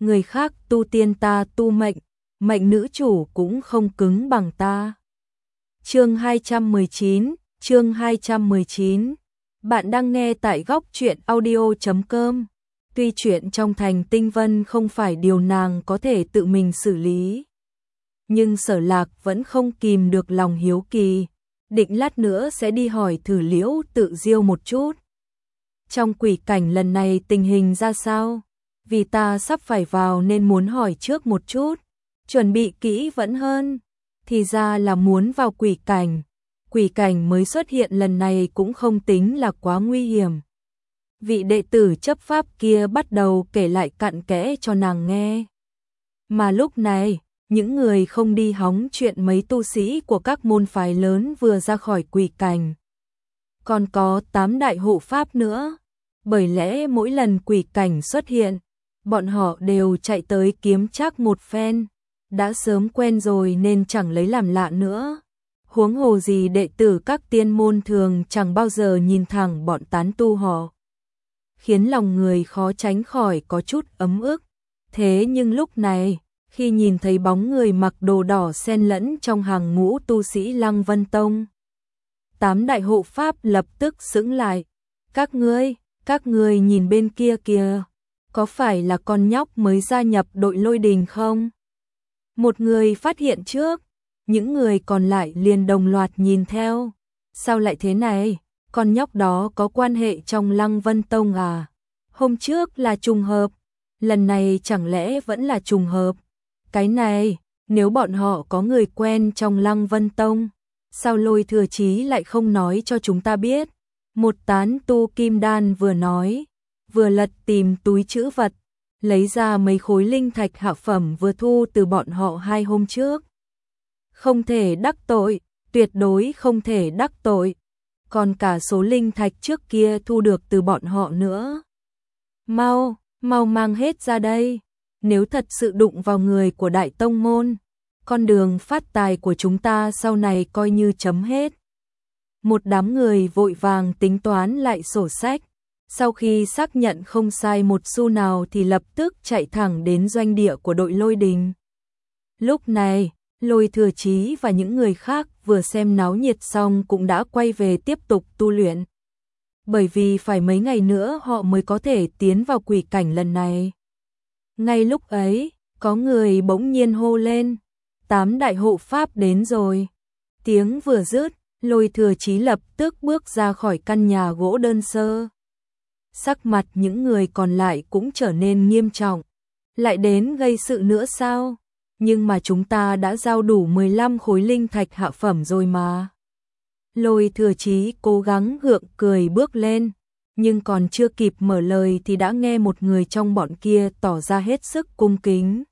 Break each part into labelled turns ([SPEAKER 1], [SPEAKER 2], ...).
[SPEAKER 1] người khác tu tiên ta tu mệnh, mệnh nữ chủ cũng không cứng bằng ta. Chương 219. Bạn đang nghe tại góc truyện audio.com. Tuy chuyện trong thành Tinh Vân không phải điều nàng có thể tự mình xử lý, nhưng Sở Lạc vẫn không kìm được lòng hiếu kỳ, định lát nữa sẽ đi hỏi thử Liễu Tự Diêu một chút. Trong quỷ cảnh lần này tình hình ra sao? Vì ta sắp phải vào nên muốn hỏi trước một chút, chuẩn bị kỹ vẫn hơn. Thì ra là muốn vào quỷ cảnh. Quỷ cảnh mới xuất hiện lần này cũng không tính là quá nguy hiểm. Vị đệ tử chấp pháp kia bắt đầu kể lại cặn kẽ cho nàng nghe. Mà lúc này, những người không đi hóng chuyện mấy tu sĩ của các môn phái lớn vừa ra khỏi quỷ cảnh. Còn có 8 đại hộ pháp nữa. Bởi lẽ mỗi lần quỷ cảnh xuất hiện, bọn họ đều chạy tới kiếm trác một phen. Đã sớm quen rồi nên chẳng lấy làm lạ nữa. Huống hồ gì đệ tử các tiên môn thường chẳng bao giờ nhìn thẳng bọn tán tu họ, khiến lòng người khó tránh khỏi có chút ấm ức. Thế nhưng lúc này, khi nhìn thấy bóng người mặc đồ đỏ xen lẫn trong hàng ngũ tu sĩ Lăng Vân Tông, 8 đại hộ pháp lập tức sững lại. Các ngươi nhìn bên kia kìa, có phải là con nhóc mới gia nhập đội Lôi Đình không? Một người phát hiện trước, những người còn lại liền đồng loạt nhìn theo. Sao lại thế này? Con nhóc đó có quan hệ trong Lăng Vân Tông à? Hôm trước là trùng hợp, lần này chẳng lẽ vẫn là trùng hợp? Cái này, nếu bọn họ có người quen trong Lăng Vân Tông, sao Lôi Thừa Chí lại không nói cho chúng ta biết? Một tán tu kim đan vừa nói, vừa lật tìm túi trữ vật, lấy ra mấy khối linh thạch hạ phẩm vừa thu từ bọn họ 2 hôm trước. Không thể đắc tội, tuyệt đối không thể đắc tội. Còn cả số linh thạch trước kia thu được từ bọn họ nữa. Mau mang hết ra đây. Nếu thật sự đụng vào người của Đại Tông Môn, con đường phát tài của chúng ta sau này coi như chấm hết. Một đám người vội vàng tính toán lại sổ sách. Sau khi xác nhận không sai một xu nào thì lập tức chạy thẳng đến doanh địa của đội Lôi Đình. Lúc này, Lôi Thừa Chí và những người khác vừa xem náo nhiệt xong cũng đã quay về tiếp tục tu luyện. Bởi vì phải mấy ngày nữa họ mới có thể tiến vào quỷ cảnh lần này. Ngay lúc ấy, có người bỗng nhiên hô lên, 8 đại hộ pháp đến rồi. Tiếng vừa dứt, Lôi Thừa Chí lập tức bước ra khỏi căn nhà gỗ đơn sơ. Sắc mặt những người còn lại cũng trở nên nghiêm trọng. Lại đến gây sự nữa sao? Nhưng mà chúng ta đã giao đủ 15 khối linh thạch hạ phẩm rồi mà. Lôi Thừa Chí cố gắng gượng cười bước lên, nhưng còn chưa kịp mở lời thì đã nghe một người trong bọn kia tỏ ra hết sức cung kính.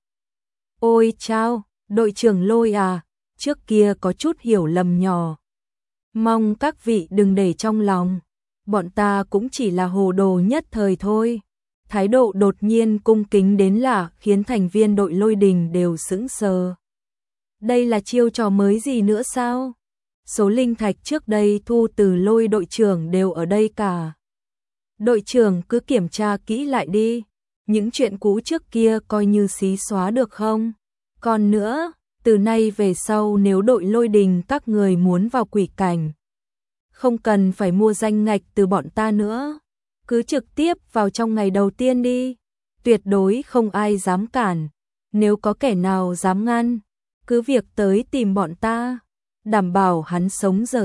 [SPEAKER 1] Ôi chao, đội trưởng Lôi à, trước kia có chút hiểu lầm nhỏ. Mong các vị đừng để trong lòng, bọn ta cũng chỉ là hồ đồ nhất thời thôi. Thái độ đột nhiên cung kính đến lạ khiến thành viên đội Lôi Đình đều sững sờ. Đây là chiêu trò mới gì nữa sao? Số linh thạch trước đây thu từ Lôi đội trưởng đều ở đây cả. Đội trưởng cứ kiểm tra kỹ lại đi. Những chuyện cũ trước kia coi như xí xóa được không? Còn nữa, từ nay về sau nếu đội Lôi Đình các người muốn vào quỷ cảnh, không cần phải mua danh ngạch từ bọn ta nữa. Cứ trực tiếp vào trong ngày đầu tiên đi. Tuyệt đối không ai dám cản. Nếu có kẻ nào dám ngăn, cứ việc tới tìm bọn ta. Đảm bảo hắn sống giờ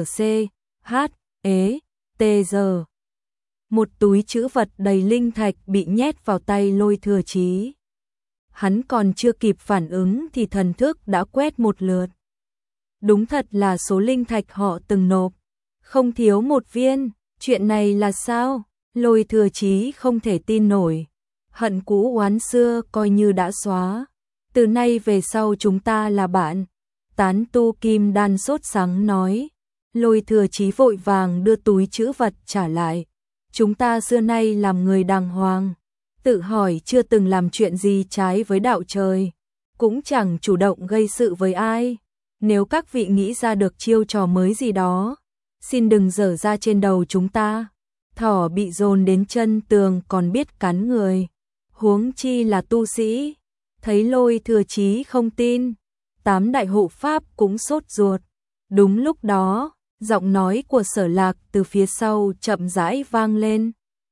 [SPEAKER 1] giờ. Một túi trữ vật đầy linh thạch bị nhét vào tay Lôi Thừa Chí. Hắn còn chưa kịp phản ứng thì thần thức đã quét một lượt. Đúng thật là số linh thạch họ từng nộp, không thiếu một viên. Chuyện này là sao? Lôi Thừa Chí không thể tin nổi. Hận cũ oán xưa coi như đã xóa. Từ nay về sau chúng ta là bạn. Tán tu kim đan sốt sắng nói. Lôi Thừa Chí vội vàng đưa túi trữ vật trả lại. Chúng ta xưa nay làm người đàng hoàng, tự hỏi chưa từng làm chuyện gì trái với đạo trời, cũng chẳng chủ động gây sự với ai. Nếu các vị nghĩ ra được chiêu trò mới gì đó, xin đừng dở ra trên đầu chúng ta. Thỏ bị dồn đến chân tường còn biết cắn người. huống chi là tu sĩ. Thấy Lôi Thừa Chí không tin, 8 đại hộ pháp cũng sốt ruột. Đúng lúc đó, giọng nói của Sở Lạc từ phía sau chậm rãi vang lên.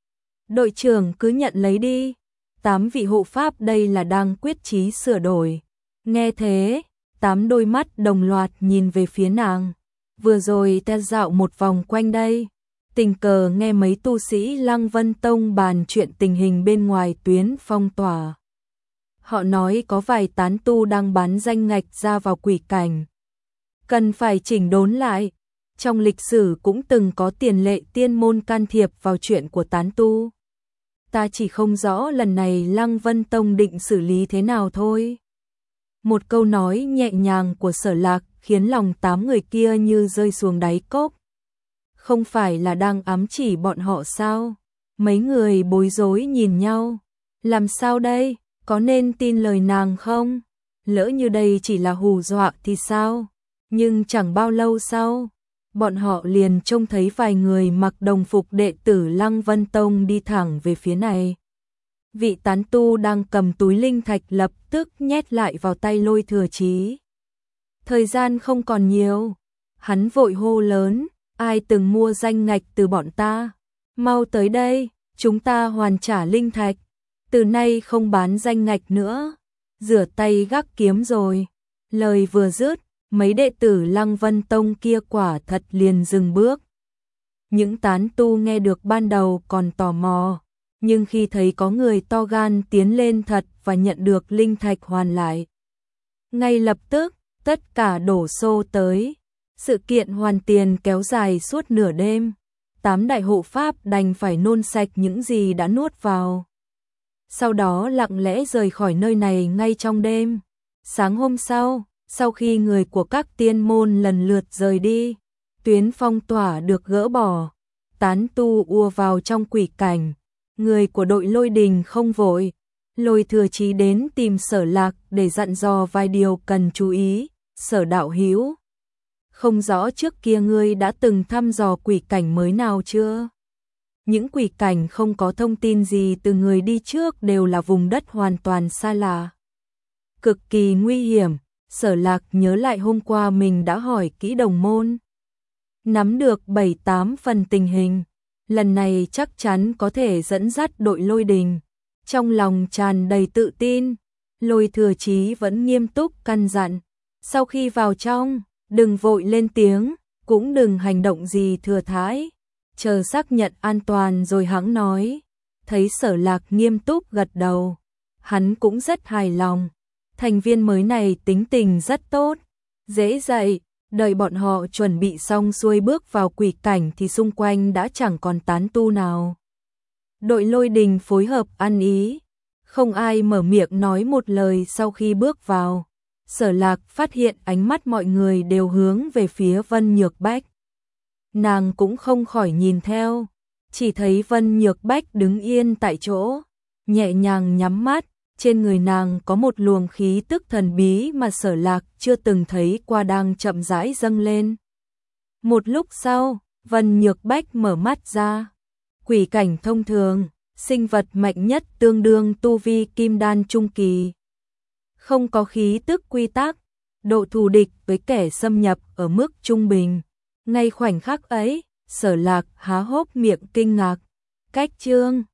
[SPEAKER 1] Đội trưởng cứ nhận lấy đi, 8 vị hộ pháp đây là đang quyết chí sửa đổi. Nghe thế, 8 đôi mắt đồng loạt nhìn về phía nàng. Vừa rồi ta dạo một vòng quanh đây, tình cờ nghe mấy tu sĩ Lăng Vân Tông bàn chuyện tình hình bên ngoài tuyến phong tỏa. Họ nói có vài tán tu đang bán danh ngạch ra vào quỷ cảnh. Cần phải chỉnh đốn lại. Trong lịch sử cũng từng có tiền lệ tiên môn can thiệp vào chuyện của tán tu. Ta chỉ không rõ lần này Lăng Vân Tông định xử lý thế nào thôi. Một câu nói nhẹ nhàng của Sở Lạc khiến lòng 8 người kia như rơi xuống đáy cốc. Không phải là đang ám chỉ bọn họ sao? Mấy người bối rối nhìn nhau. Làm sao đây? Có nên tin lời nàng không? Lỡ như đây chỉ là hù dọa thì sao? Nhưng chẳng bao lâu sau, bọn họ liền trông thấy vài người mặc đồng phục đệ tử Lăng Vân Tông đi thẳng về phía này. Vị tán tu đang cầm túi linh thạch lập tức nhét lại vào tay Lôi Thừa Chí. Thời gian không còn nhiều, hắn vội hô lớn, ai từng mua danh ngạch từ bọn ta? Mau tới đây, chúng ta hoàn trả linh thạch, từ nay không bán danh ngạch nữa, rửa tay gác kiếm rồi. Lời vừa dứt, mấy đệ tử Lăng Vân Tông kia quả thật liền dừng bước. Những tán tu nghe được ban đầu còn tò mò, nhưng khi thấy có người to gan tiến lên thật và nhận được linh thạch hoàn lại, ngay lập tức, tất cả đổ xô tới. Sự kiện hoàn tiền kéo dài suốt nửa đêm. 8 đại hộ pháp đành phải nôn sạch những gì đã nuốt vào. Sau đó lặng lẽ rời khỏi nơi này ngay trong đêm. Sáng hôm sau, sau khi người của các tiên môn lần lượt rời đi, tuyến phong tỏa được gỡ bỏ, tán tu ùa vào trong quỷ cảnh. Người của đội Lôi Đình không vội, Lôi Thừa Chí đến tìm Sở Lạc để dặn dò vài điều cần chú ý. Sở đạo hữu, không rõ trước kia ngươi đã từng thăm dò quỷ cảnh mới nào chưa? Những quỷ cảnh không có thông tin gì từ người đi trước đều là vùng đất hoàn toàn xa lạ, cực kỳ nguy hiểm. Sở Lạc nhớ lại hôm qua mình đã hỏi kỹ đồng môn, nắm được 7-8 phần tình hình, lần này chắc chắn có thể dẫn dắt đội Lôi Đình. Trong lòng tràn đầy tự tin, Lôi Thừa Chí vẫn nghiêm túc căn dặn, sau khi vào trong, đừng vội lên tiếng, cũng đừng hành động gì thừa thãi, chờ xác nhận an toàn rồi hẵng nói. Thấy Sở Lạc nghiêm túc gật đầu, hắn cũng rất hài lòng. Thành viên mới này tính tình rất tốt, dễ dạy. Đợi bọn họ chuẩn bị xong xuôi bước vào quỷ cảnh thì xung quanh đã chẳng còn tán tu nào. Đội Lôi Đình phối hợp ăn ý, không ai mở miệng nói một lời. Sau khi bước vào, Sở Lạc phát hiện ánh mắt mọi người đều hướng về phía Vân Nhược Bách. Nàng cũng không khỏi nhìn theo, chỉ thấy Vân Nhược Bách đứng yên tại chỗ, nhẹ nhàng nhắm mắt. Trên người nàng có một luồng khí tức thần bí mà Sở Lạc chưa từng thấy qua đang chậm rãi dâng lên. Một lúc sau, Vân Nhược Bách mở mắt ra. Quỷ cảnh thông thường, sinh vật mạnh nhất tương đương tu vi kim đan trung kỳ. Không có khí tức quy tắc, độ thù địch với kẻ xâm nhập ở mức trung bình. Ngay khoảnh khắc ấy, Sở Lạc há hốc miệng kinh ngạc. Cách chương